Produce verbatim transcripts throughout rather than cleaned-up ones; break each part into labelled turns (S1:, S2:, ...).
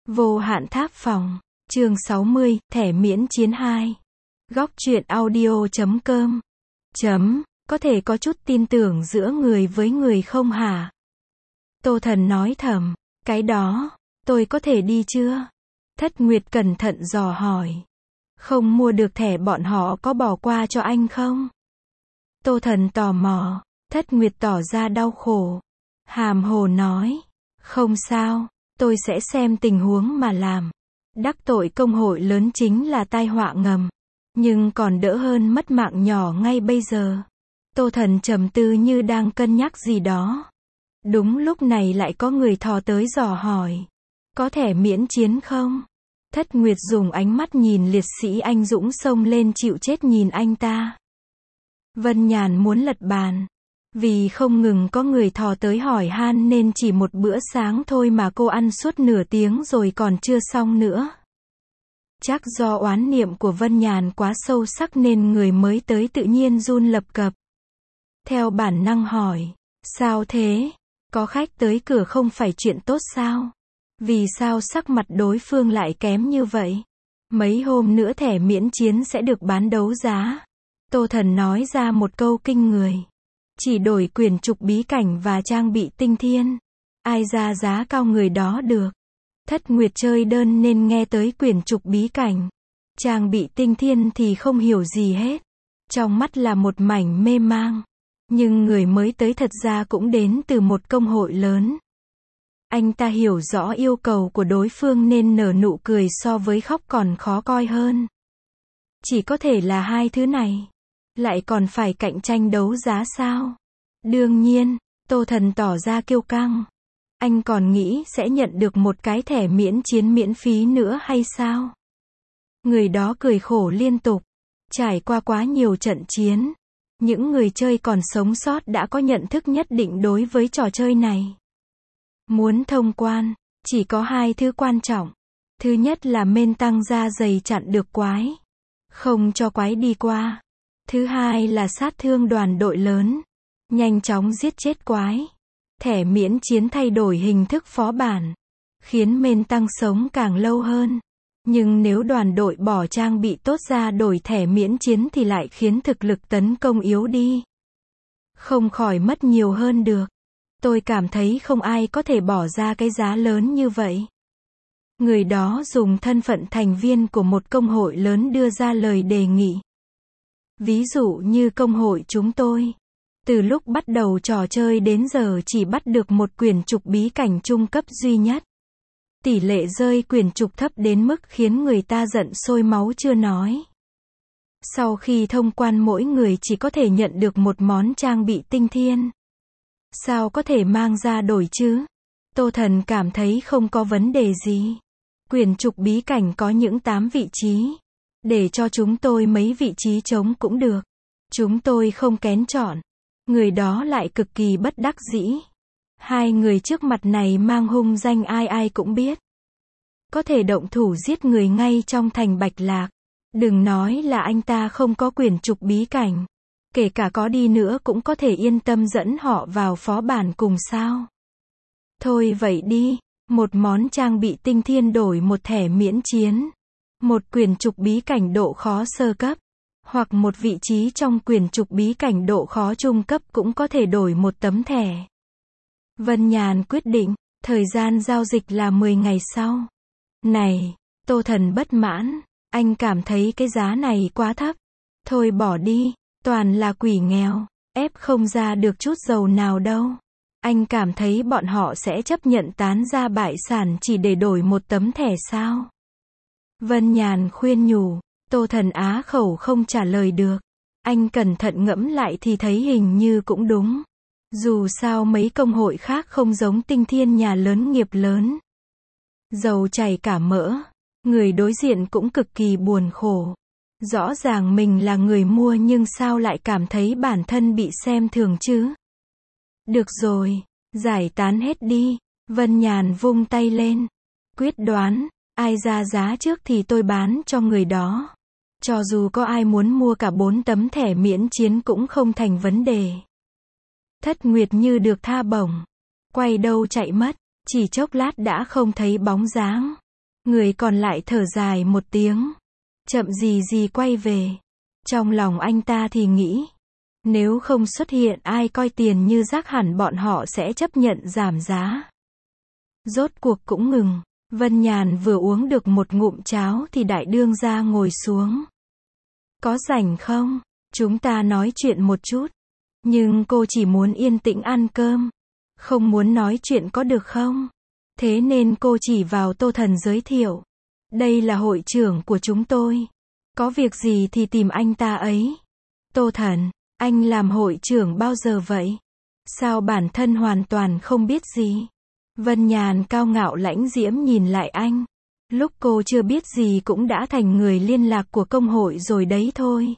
S1: Vô hạn tháp phòng. Chương sáu mươi, thẻ miễn chiến hai. Góc truyện audio chấm com. Chấm, có thể có chút tin tưởng giữa người với người không hả? Tô Thần nói thầm, cái đó, tôi có thể đi chưa? Thất Nguyệt cẩn thận dò hỏi. Không mua được thẻ bọn họ có bỏ qua cho anh không? Tô Thần tò mò, Thất Nguyệt tỏ ra đau khổ. Hàm hồ nói, không sao, tôi sẽ xem tình huống mà làm. Đắc tội công hội lớn chính là tai họa ngầm, nhưng còn đỡ hơn mất mạng nhỏ ngay bây giờ. Tô Thần trầm tư như đang cân nhắc gì đó. Đúng lúc này lại có người thò tới dò hỏi, có thẻ miễn chiến không? Thất Nguyệt dùng ánh mắt nhìn liệt sĩ anh dũng xông lên chịu chết nhìn anh ta. Vân Nhàn muốn lật bàn. Vì không ngừng có người thò tới hỏi han nên chỉ một bữa sáng thôi mà cô ăn suốt nửa tiếng rồi còn chưa xong nữa. Chắc do oán niệm của Vân Nhàn quá sâu sắc nên người mới tới tự nhiên run lập cập. Theo bản năng hỏi, sao thế? Có khách tới cửa không phải chuyện tốt sao? Vì sao sắc mặt đối phương lại kém như vậy? Mấy hôm nữa thẻ miễn chiến sẽ được bán đấu giá. Tô Thần nói ra một câu kinh người. Chỉ đổi quyển trục bí cảnh và trang bị tinh thiên. Ai ra giá cao người đó được. Thất Nguyệt chơi đơn nên nghe tới quyển trục bí cảnh. Trang bị tinh thiên thì không hiểu gì hết. Trong mắt là một mảnh mê mang. Nhưng người mới tới thật ra cũng đến từ một công hội lớn. Anh ta hiểu rõ yêu cầu của đối phương nên nở nụ cười so với khóc còn khó coi hơn. Chỉ có thể là hai thứ này. Lại còn phải cạnh tranh đấu giá sao? Đương nhiên, Tô Thần tỏ ra kiêu căng. Anh còn nghĩ sẽ nhận được một cái thẻ miễn chiến miễn phí nữa hay sao? Người đó cười khổ liên tục. Trải qua quá nhiều trận chiến. Những người chơi còn sống sót đã có nhận thức nhất định đối với trò chơi này. Muốn thông quan, chỉ có hai thứ quan trọng. Thứ nhất là men tăng da dày chặn được quái. Không cho quái đi qua. Thứ hai là sát thương đoàn đội lớn. Nhanh chóng giết chết quái. Thẻ miễn chiến thay đổi hình thức phó bản. Khiến men tăng sống càng lâu hơn. Nhưng nếu đoàn đội bỏ trang bị tốt ra đổi thẻ miễn chiến thì lại khiến thực lực tấn công yếu đi. Không khỏi mất nhiều hơn được. Tôi cảm thấy không ai có thể bỏ ra cái giá lớn như vậy. Người đó dùng thân phận thành viên của một công hội lớn đưa ra lời đề nghị. Ví dụ như công hội chúng tôi. Từ lúc bắt đầu trò chơi đến giờ chỉ bắt được một quyển trục bí cảnh trung cấp duy nhất. Tỷ lệ rơi quyển trục thấp đến mức khiến người ta giận sôi máu chưa nói. Sau khi thông quan mỗi người chỉ có thể nhận được một món trang bị tinh thiên. Sao có thể mang ra đổi chứ? Tô Thần cảm thấy không có vấn đề gì. Quyển trục bí cảnh có những tám vị trí. Để cho chúng tôi mấy vị trí trống cũng được. Chúng tôi không kén chọn. Người đó lại cực kỳ bất đắc dĩ. Hai người trước mặt này mang hung danh ai ai cũng biết. Có thể động thủ giết người ngay trong thành Bạch Lạc. Đừng nói là anh ta không có quyển trục bí cảnh. Kể cả có đi nữa cũng có thể yên tâm dẫn họ vào phó bản cùng sao. Thôi vậy đi, một món trang bị tinh thiên đổi một thẻ miễn chiến. Một quyển trục bí cảnh độ khó sơ cấp. Hoặc một vị trí trong quyển trục bí cảnh độ khó trung cấp cũng có thể đổi một tấm thẻ. Vân Nhàn quyết định, thời gian giao dịch là mười ngày sau. Này, Tô Thần bất mãn, anh cảm thấy cái giá này quá thấp. Thôi bỏ đi, toàn là quỷ nghèo, ép không ra được chút dầu nào đâu. Anh cảm thấy bọn họ sẽ chấp nhận tán ra bại sản chỉ để đổi một tấm thẻ sao? Vân Nhàn khuyên nhủ, Tô Thần á khẩu không trả lời được. Anh cẩn thận ngẫm lại thì thấy hình như cũng đúng. Dù sao mấy công hội khác không giống tinh thiên nhà lớn nghiệp lớn. Dầu chảy cả mỡ. Người đối diện cũng cực kỳ buồn khổ. Rõ ràng mình là người mua nhưng sao lại cảm thấy bản thân bị xem thường chứ? Được rồi, giải tán hết đi. Vân Nhàn vung tay lên. Quyết đoán, ai ra giá trước thì tôi bán cho người đó. Cho dù có ai muốn mua cả bốn tấm thẻ miễn chiến cũng không thành vấn đề. Thất Nguyệt như được tha bổng. Quay đâu chạy mất, chỉ chốc lát đã không thấy bóng dáng. Người còn lại thở dài một tiếng. Chậm gì gì quay về. Trong lòng anh ta thì nghĩ. Nếu không xuất hiện ai coi tiền như rác hẳn bọn họ sẽ chấp nhận giảm giá. Rốt cuộc cũng ngừng. Vân Nhàn vừa uống được một ngụm cháo thì đại đương gia ngồi xuống. Có rảnh không? Chúng ta nói chuyện một chút. Nhưng cô chỉ muốn yên tĩnh ăn cơm. Không muốn nói chuyện có được không? Thế nên cô chỉ vào Tô Thần giới thiệu. Đây là hội trưởng của chúng tôi. Có việc gì thì tìm anh ta ấy. Tô Thần, anh làm hội trưởng bao giờ vậy? Sao bản thân hoàn toàn không biết gì? Vân Nhàn cao ngạo lãnh diễm nhìn lại anh. Lúc cô chưa biết gì cũng đã thành người liên lạc của công hội rồi đấy thôi.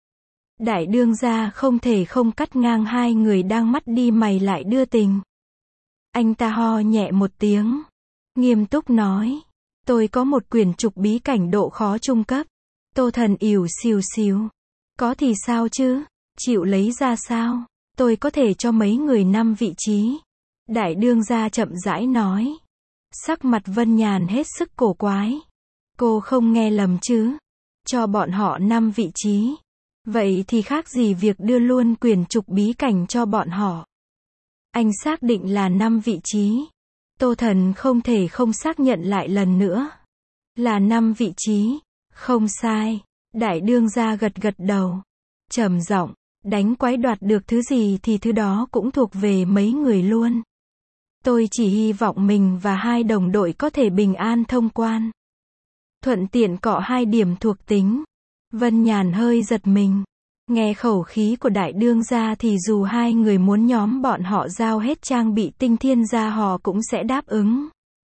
S1: Đại đương gia không thể không cắt ngang hai người đang mắt đi mày lại đưa tình. Anh ta ho nhẹ một tiếng. Nghiêm túc nói. Tôi có một quyển trục bí cảnh độ khó trung cấp. Tô Thần ỉu xìu xìu. Có thì sao chứ? Chịu lấy ra sao? Tôi có thể cho mấy người năm vị trí. Đại đương gia chậm rãi nói. Sắc mặt Vân Nhàn hết sức cổ quái. Cô không nghe lầm chứ? Cho bọn họ năm vị trí. Vậy thì khác gì việc đưa luôn quyển trục bí cảnh cho bọn họ. Anh xác định là năm vị trí. Tô Thần không thể không xác nhận lại lần nữa. Là năm vị trí. Không sai. Đại đương gia gật gật đầu. Trầm giọng, đánh quái đoạt được thứ gì thì thứ đó cũng thuộc về mấy người luôn. Tôi chỉ hy vọng mình và hai đồng đội có thể bình an thông quan. Thuận tiện cọ hai điểm thuộc tính. Vân Nhàn hơi giật mình. Nghe khẩu khí của đại đương gia thì dù hai người muốn nhóm bọn họ giao hết trang bị tinh thiên ra họ cũng sẽ đáp ứng.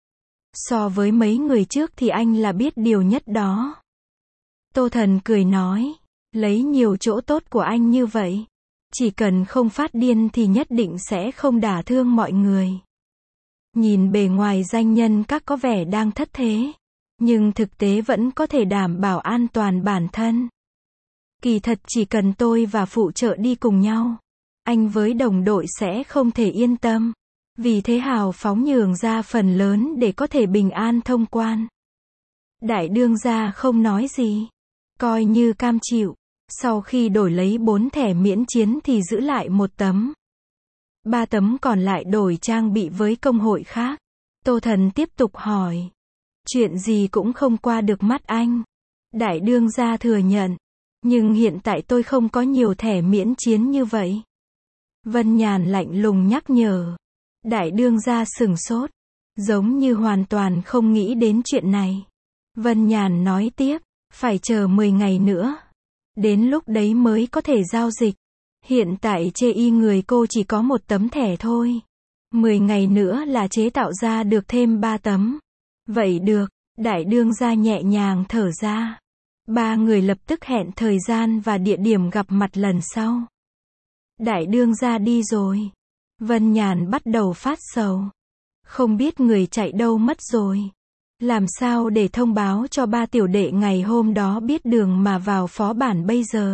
S1: So với mấy người trước thì anh là biết điều nhất đó. Tô Thần cười nói. Lấy nhiều chỗ tốt của anh như vậy. Chỉ cần không phát điên thì nhất định sẽ không đả thương mọi người. Nhìn bề ngoài danh nhân các có vẻ đang thất thế. Nhưng thực tế vẫn có thể đảm bảo an toàn bản thân. Kỳ thật chỉ cần tôi và phụ trợ đi cùng nhau. Anh với đồng đội sẽ không thể yên tâm. Vì thế hào phóng nhường ra phần lớn để có thể bình an thông quan. Đại đương gia không nói gì. Coi như cam chịu. Sau khi đổi lấy bốn thẻ miễn chiến thì giữ lại một tấm. Ba tấm còn lại đổi trang bị với công hội khác. Tô Thần tiếp tục hỏi. Chuyện gì cũng không qua được mắt anh. Đại đương gia thừa nhận. Nhưng hiện tại tôi không có nhiều thẻ miễn chiến như vậy. Vân Nhàn lạnh lùng nhắc nhở. Đại đương gia sửng sốt. Giống như hoàn toàn không nghĩ đến chuyện này. Vân Nhàn nói tiếp. Phải chờ mười ngày nữa. Đến lúc đấy mới có thể giao dịch. Hiện tại chê y người cô chỉ có một tấm thẻ thôi. mười ngày nữa là chế tạo ra được thêm ba tấm. Vậy được, đại đương gia nhẹ nhàng thở ra. Ba người lập tức hẹn thời gian và địa điểm gặp mặt lần sau. Đại đương gia đi rồi. Vân Nhàn bắt đầu phát sầu. Không biết người chạy đâu mất rồi. Làm sao để thông báo cho ba tiểu đệ ngày hôm đó biết đường mà vào phó bản bây giờ?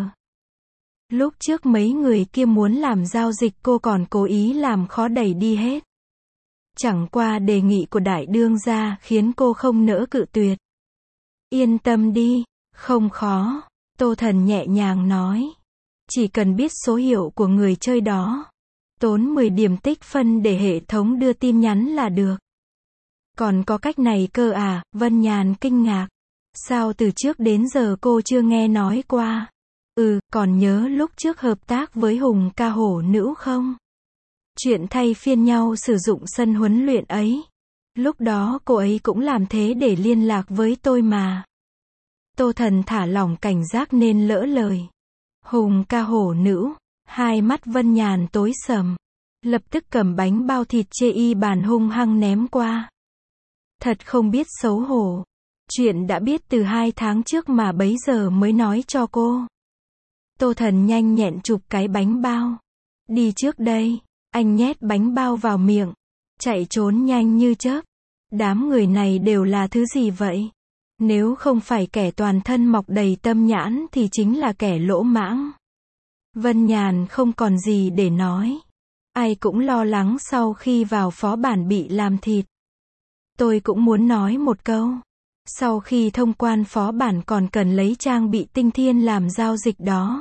S1: Lúc trước mấy người kia muốn làm giao dịch cô còn cố ý làm khó đẩy đi hết. Chẳng qua đề nghị của đại đương gia khiến cô không nỡ cự tuyệt. Yên tâm đi, không khó. Tô Thần nhẹ nhàng nói. Chỉ cần biết số hiệu của người chơi đó. Tốn mười điểm tích phân để hệ thống đưa tin nhắn là được. Còn có cách này cơ à? Vân Nhàn kinh ngạc. Sao từ trước đến giờ cô chưa nghe nói qua? Ừ, còn nhớ lúc trước hợp tác với Hùng ca hổ nữ không? Chuyện thay phiên nhau sử dụng sân huấn luyện ấy. Lúc đó cô ấy cũng làm thế để liên lạc với tôi mà. Tô Thần thả lỏng cảnh giác nên lỡ lời. Hùng ca hổ nữ. Hai mắt Vân Nhàn tối sầm. Lập tức cầm bánh bao thịt chê y bàn hung hăng ném qua. Thật không biết xấu hổ. Chuyện đã biết từ hai tháng trước mà bấy giờ mới nói cho cô. Tô Thần nhanh nhẹn chụp cái bánh bao. Đi trước đây. Anh nhét bánh bao vào miệng. Chạy trốn nhanh như chớp. Đám người này đều là thứ gì vậy? Nếu không phải kẻ toàn thân mọc đầy tâm nhãn thì chính là kẻ lỗ mãng. Vân Nhàn không còn gì để nói. Ai cũng lo lắng sau khi vào phó bản bị làm thịt. Tôi cũng muốn nói một câu. Sau khi thông quan phó bản còn cần lấy trang bị tinh thiên làm giao dịch đó.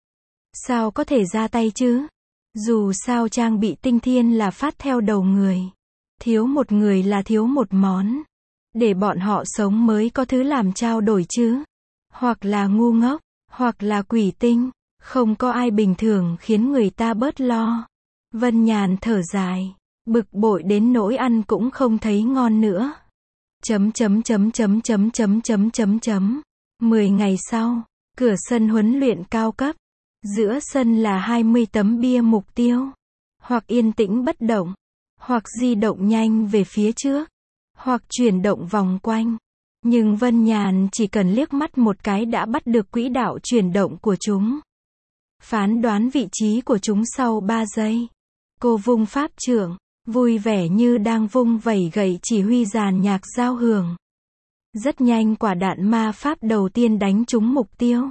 S1: Sao có thể ra tay chứ? Dù sao trang bị tinh thiên là phát theo đầu người. Thiếu một người là thiếu một món. Để bọn họ sống mới có thứ làm trao đổi chứ. Hoặc là ngu ngốc, hoặc là quỷ tinh. Không có ai bình thường khiến người ta bớt lo. Vân Nhàn thở dài. Bực bội đến nỗi ăn cũng không thấy ngon nữa. Chấm chấm chấm chấm chấm chấm chấm chấm chấm. Mười ngày sau, cửa sân huấn luyện cao cấp. Giữa sân là hai mươi tấm bia mục tiêu. Hoặc yên tĩnh bất động. Hoặc di động nhanh về phía trước. Hoặc chuyển động vòng quanh. Nhưng Vân Nhàn chỉ cần liếc mắt một cái đã bắt được quỹ đạo chuyển động của chúng. Phán đoán vị trí của chúng sau ba giây. Cô vung pháp trượng, vui vẻ như đang vung vẩy gậy chỉ huy dàn nhạc giao hưởng. Rất nhanh quả đạn ma pháp đầu tiên đánh trúng mục tiêu.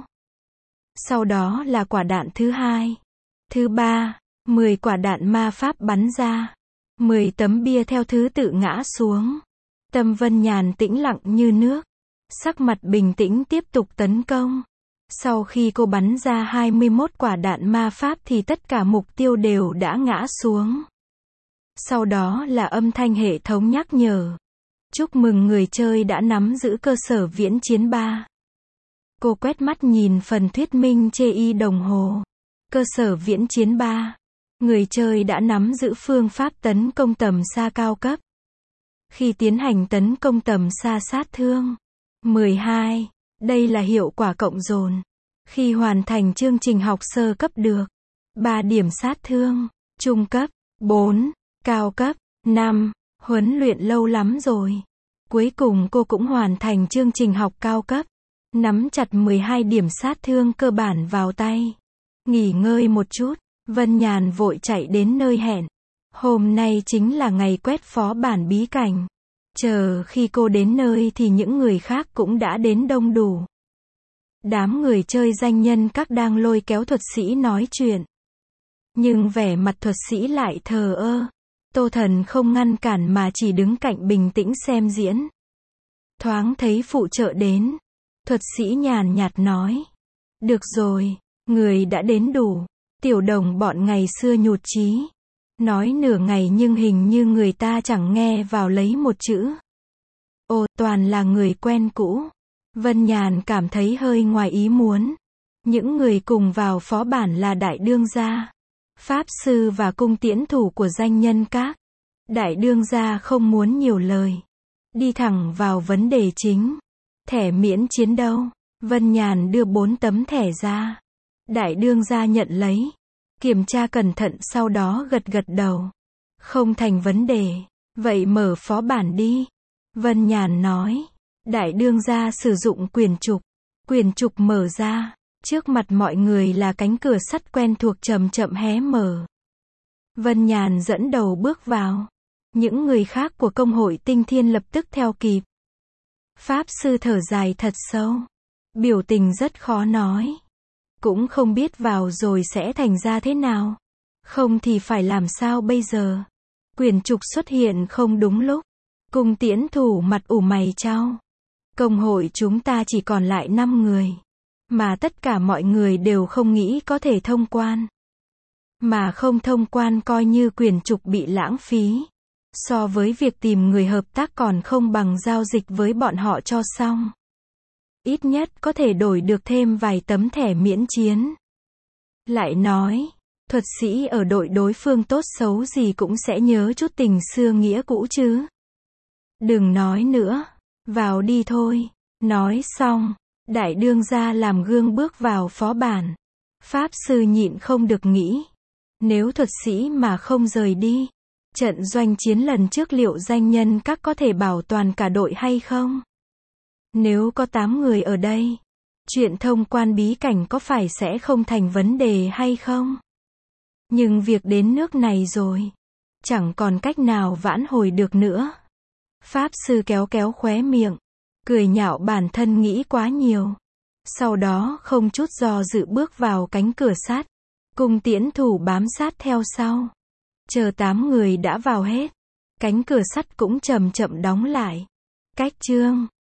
S1: Sau đó là quả đạn thứ hai, thứ ba, mười quả đạn ma pháp bắn ra. mười tấm bia theo thứ tự ngã xuống. Tâm Vân Nhàn tĩnh lặng như nước. Sắc mặt bình tĩnh tiếp tục tấn công. Sau khi cô bắn ra hai mươi mốt quả đạn ma pháp thì tất cả mục tiêu đều đã ngã xuống. Sau đó là âm thanh hệ thống nhắc nhở. Chúc mừng người chơi đã nắm giữ cơ sở viễn chiến ba. Cô quét mắt nhìn phần thuyết minh chê y đồng hồ. Cơ sở viễn chiến ba. Người chơi đã nắm giữ phương pháp tấn công tầm xa cao cấp. Khi tiến hành tấn công tầm xa sát thương. mười hai. Đây là hiệu quả cộng dồn. Khi hoàn thành chương trình học sơ cấp được ba điểm sát thương, trung cấp bốn, cao cấp năm, huấn luyện lâu lắm rồi. Cuối cùng cô cũng hoàn thành chương trình học cao cấp, nắm chặt mười hai điểm sát thương cơ bản vào tay. Nghỉ ngơi một chút, Vân Nhàn vội chạy đến nơi hẹn. Hôm nay chính là ngày quét phó bản bí cảnh. Chờ khi cô đến nơi thì những người khác cũng đã đến đông đủ. Đám người chơi danh nhân các đang lôi kéo thuật sĩ nói chuyện. Nhưng vẻ mặt thuật sĩ lại thờ ơ. Tô Thần không ngăn cản mà chỉ đứng cạnh bình tĩnh xem diễn. Thoáng thấy phụ trợ đến. Thuật sĩ nhàn nhạt nói. Được rồi, người đã đến đủ. Tiểu đồng bọn ngày xưa nhụt chí. Nói nửa ngày nhưng hình như người ta chẳng nghe vào lấy một chữ. Ồ, toàn là người quen cũ. Vân Nhàn cảm thấy hơi ngoài ý muốn. Những người cùng vào phó bản là Đại Đương Gia, Pháp Sư và cung tiễn thủ của danh nhân các. Đại Đương Gia không muốn nhiều lời. Đi thẳng vào vấn đề chính. Thẻ miễn chiến đâu? Vân Nhàn đưa bốn tấm thẻ ra. Đại Đương Gia nhận lấy. Kiểm tra cẩn thận sau đó gật gật đầu. Không thành vấn đề. Vậy mở phó bản đi. Vân Nhàn nói. Đại Đương Gia sử dụng quyền trục. Quyền trục mở ra. Trước mặt mọi người là cánh cửa sắt quen thuộc chậm chậm hé mở. Vân Nhàn dẫn đầu bước vào. Những người khác của công hội Tinh Thiên lập tức theo kịp. Pháp Sư thở dài thật sâu. Biểu tình rất khó nói. Cũng không biết vào rồi sẽ thành ra thế nào. Không thì phải làm sao bây giờ. Quyền trục xuất hiện không đúng lúc. Cung tiễn thủ mặt ủ mày chau. Công hội chúng ta chỉ còn lại năm người. Mà tất cả mọi người đều không nghĩ có thể thông quan. Mà không thông quan coi như quyền trục bị lãng phí. So với việc tìm người hợp tác còn không bằng giao dịch với bọn họ cho xong. Ít nhất có thể đổi được thêm vài tấm thẻ miễn chiến. Lại nói, thuật sĩ ở đội đối phương tốt xấu gì cũng sẽ nhớ chút tình xưa nghĩa cũ chứ. Đừng nói nữa, vào đi thôi. Nói xong, Đại Đương Gia làm gương bước vào phó bản. Pháp Sư nhịn không được nghĩ. Nếu thuật sĩ mà không rời đi, trận doanh chiến lần trước liệu danh nhân các có thể bảo toàn cả đội hay không? Nếu có tám người ở đây, chuyện thông quan bí cảnh có phải sẽ không thành vấn đề hay không? Nhưng việc đến nước này rồi, chẳng còn cách nào vãn hồi được nữa. Pháp Sư kéo kéo khóe miệng, cười nhạo bản thân nghĩ quá nhiều. Sau đó không chút do dự bước vào cánh cửa sắt. Cung tiễn thủ bám sát theo sau. Chờ tám người đã vào hết, cánh cửa sắt cũng chậm chậm đóng lại. Cách chương